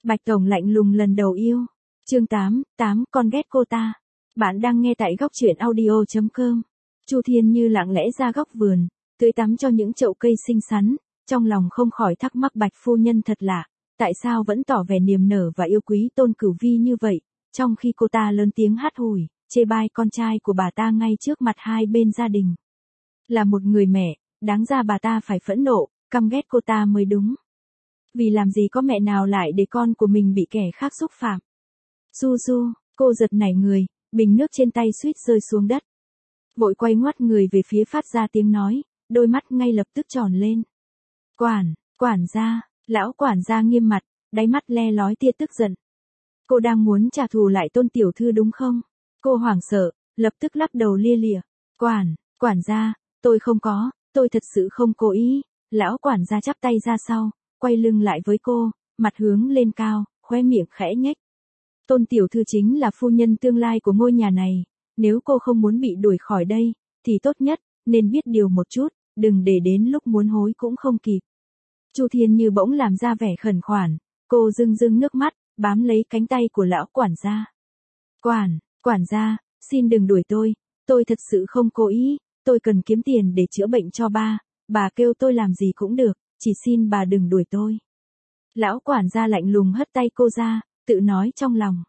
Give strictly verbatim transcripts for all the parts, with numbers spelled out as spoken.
Bạch Tổng lạnh lùng lần đầu yêu. Chương tám, tám con ghét cô ta. Bạn đang nghe tại góc truyện audio chấm com. Chu Thiên Như lặng lẽ ra góc vườn, tưới tắm cho những chậu cây xinh xắn, trong lòng không khỏi thắc mắc Bạch phu nhân thật lạ, tại sao vẫn tỏ vẻ niềm nở và yêu quý Tôn Cửu Vi như vậy, trong khi cô ta lớn tiếng hát hủi, chê bai con trai của bà ta ngay trước mặt hai bên gia đình. Là một người mẹ, đáng ra bà ta phải phẫn nộ, căm ghét cô ta mới đúng. Vì làm gì có mẹ nào lại để con của mình bị kẻ khác xúc phạm. Du Du, cô giật nảy người, bình nước trên tay suýt rơi xuống đất. Vội quay ngoắt người về phía phát ra tiếng nói, đôi mắt ngay lập tức tròn lên. Quản, quản gia, lão quản gia nghiêm mặt, đáy mắt le lói tia tức giận. Cô đang muốn trả thù lại Tôn tiểu thư đúng không? Cô hoảng sợ, lập tức lắc đầu lia lịa. Quản, quản gia, tôi không có, tôi thật sự không cố ý. Lão quản gia chắp tay ra sau, quay lưng lại với cô, mặt hướng lên cao, khóe miệng khẽ nhếch. Tôn tiểu thư chính là phu nhân tương lai của ngôi nhà này, nếu cô không muốn bị đuổi khỏi đây, thì tốt nhất, nên biết điều một chút, đừng để đến lúc muốn hối cũng không kịp. Chu Thiên Như bỗng làm ra vẻ khẩn khoản, cô rưng rưng nước mắt, bám lấy cánh tay của lão quản gia. Quản, quản gia, xin đừng đuổi tôi, tôi thật sự không cố ý, tôi cần kiếm tiền để chữa bệnh cho ba, bà kêu tôi làm gì cũng được, chỉ xin bà đừng đuổi tôi. Lão quản gia lạnh lùng hất tay cô ra, tự nói trong lòng.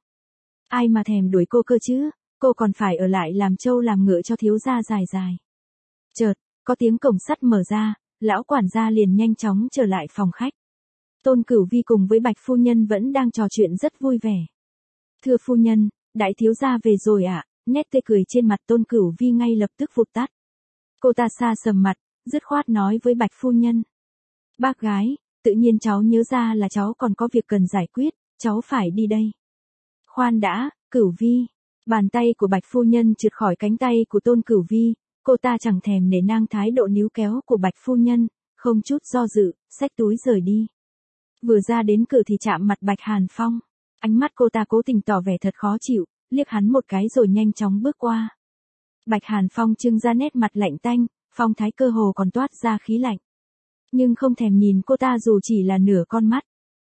Ai mà thèm đuổi cô cơ chứ, cô còn phải ở lại làm trâu làm ngựa cho thiếu gia dài dài. Chợt, có tiếng cổng sắt mở ra, lão quản gia liền nhanh chóng trở lại phòng khách. Tôn Cửu Vi cùng với Bạch phu nhân vẫn đang trò chuyện rất vui vẻ. Thưa phu nhân, đại thiếu gia về rồi ạ, à? Nét tươi cười trên mặt Tôn Cửu Vi ngay lập tức vụt tắt. Cô ta xa sầm mặt, dứt khoát nói với Bạch phu nhân. Bác gái, tự nhiên cháu nhớ ra là cháu còn có việc cần giải quyết, cháu phải đi đây. Khoan đã, Cửu Vi. Bàn tay của Bạch phu nhân trượt khỏi cánh tay của Tôn Cửu Vi, cô ta chẳng thèm nể nang thái độ níu kéo của Bạch phu nhân, không chút do dự, xách túi rời đi. Vừa ra đến cửa thì chạm mặt Bạch Hàn Phong, ánh mắt cô ta cố tình tỏ vẻ thật khó chịu, liếc hắn một cái rồi nhanh chóng bước qua. Bạch Hàn Phong trưng ra nét mặt lạnh tanh, phong thái cơ hồ còn toát ra khí lạnh. Nhưng không thèm nhìn cô ta dù chỉ là nửa con mắt.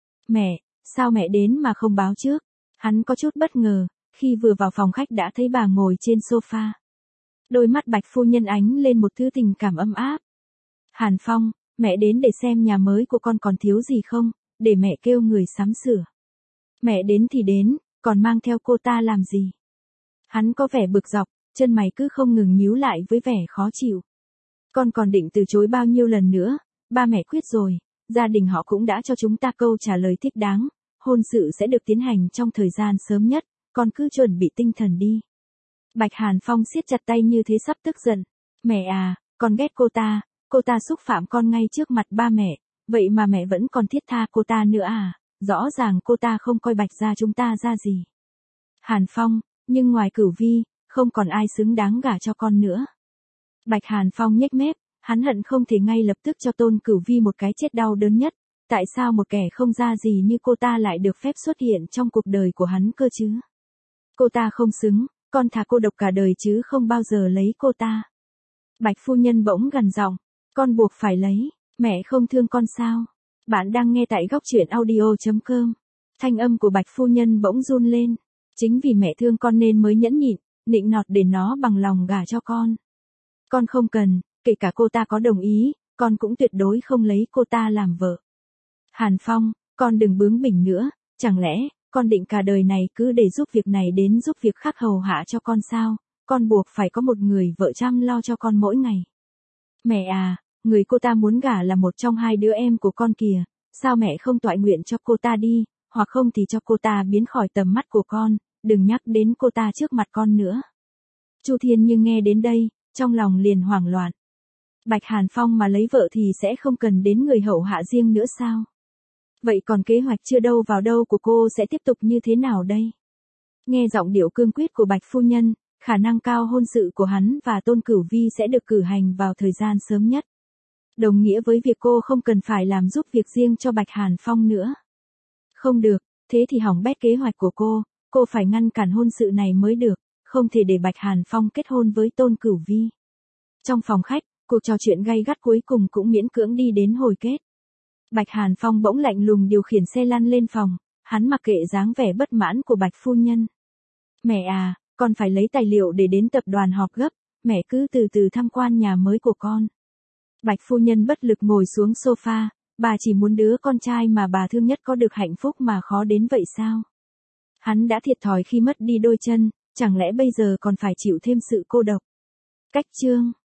Mẹ, sao mẹ đến mà không báo trước? Hắn có chút bất ngờ, khi vừa vào phòng khách đã thấy bà ngồi trên sofa. Đôi mắt Bạch phu nhân ánh lên một thứ tình cảm ấm áp. Hàn Phong, mẹ đến để xem nhà mới của con còn thiếu gì không, để mẹ kêu người sắm sửa. Mẹ đến thì đến, còn mang theo cô ta làm gì? Hắn có vẻ bực dọc, chân mày cứ không ngừng nhíu lại với vẻ khó chịu. Con còn định từ chối bao nhiêu lần nữa, ba mẹ quyết rồi, gia đình họ cũng đã cho chúng ta câu trả lời thích đáng, hôn sự sẽ được tiến hành trong thời gian sớm nhất, con cứ chuẩn bị tinh thần đi. Bạch Hàn Phong siết chặt tay như thế sắp tức giận. Mẹ à, con ghét cô ta, cô ta xúc phạm con ngay trước mặt ba mẹ, vậy mà mẹ vẫn còn thiết tha cô ta nữa à, rõ ràng cô ta không coi Bạch gia chúng ta ra gì. Hàn Phong, nhưng ngoài Cửu Vi, không còn ai xứng đáng gả cho con nữa. Bạch Hàn Phong nhếch mép, hắn hận không thể ngay lập tức cho Tôn Cửu Vi một cái chết đau đớn nhất, tại sao một kẻ không ra gì như cô ta lại được phép xuất hiện trong cuộc đời của hắn cơ chứ? Cô ta không xứng, con thà cô độc cả đời chứ không bao giờ lấy cô ta. Bạch phu nhân bỗng gằn giọng, con buộc phải lấy, mẹ không thương con sao? Bạn đang nghe tại góc truyện audio chấm com. Thanh âm của Bạch phu nhân bỗng run lên, chính vì mẹ thương con nên mới nhẫn nhịn, nịnh nọt để nó bằng lòng gả cho con. Con không cần, kể cả cô ta có đồng ý, con cũng tuyệt đối không lấy cô ta làm vợ. Hàn Phong, con đừng bướng bỉnh nữa, chẳng lẽ, con định cả đời này cứ để giúp việc này đến giúp việc khác hầu hạ cho con sao, con buộc phải có một người vợ chăm lo cho con mỗi ngày. Mẹ à, người cô ta muốn gả là một trong hai đứa em của con kìa, sao mẹ không toại nguyện cho cô ta đi, hoặc không thì cho cô ta biến khỏi tầm mắt của con, đừng nhắc đến cô ta trước mặt con nữa. Chu Thiên Như nghe đến đây, trong lòng liền hoảng loạn. Bạch Hàn Phong mà lấy vợ thì sẽ không cần đến người hậu hạ riêng nữa sao? Vậy còn kế hoạch chưa đâu vào đâu của cô sẽ tiếp tục như thế nào đây? Nghe giọng điệu cương quyết của Bạch phu nhân, khả năng cao hôn sự của hắn và Tôn Cửu Vi sẽ được cử hành vào thời gian sớm nhất. Đồng nghĩa với việc cô không cần phải làm giúp việc riêng cho Bạch Hàn Phong nữa. Không được, thế thì hỏng bét kế hoạch của cô, cô phải ngăn cản hôn sự này mới được, không thể để Bạch Hàn Phong kết hôn với Tôn Cửu Vi. Trong phòng khách, cuộc trò chuyện gay gắt cuối cùng cũng miễn cưỡng đi đến hồi kết. Bạch Hàn Phong bỗng lạnh lùng điều khiển xe lăn lên phòng, Hắn mặc kệ dáng vẻ bất mãn của Bạch phu nhân. Mẹ à, con phải lấy tài liệu để đến tập đoàn họp gấp, mẹ cứ từ từ tham quan nhà mới của con. Bạch phu nhân bất lực ngồi xuống sofa, bà chỉ muốn đứa con trai mà bà thương nhất có được hạnh phúc mà khó đến vậy sao? Hắn đã thiệt thòi khi mất đi đôi chân, chẳng lẽ bây giờ còn phải chịu thêm sự cô độc? Cách chương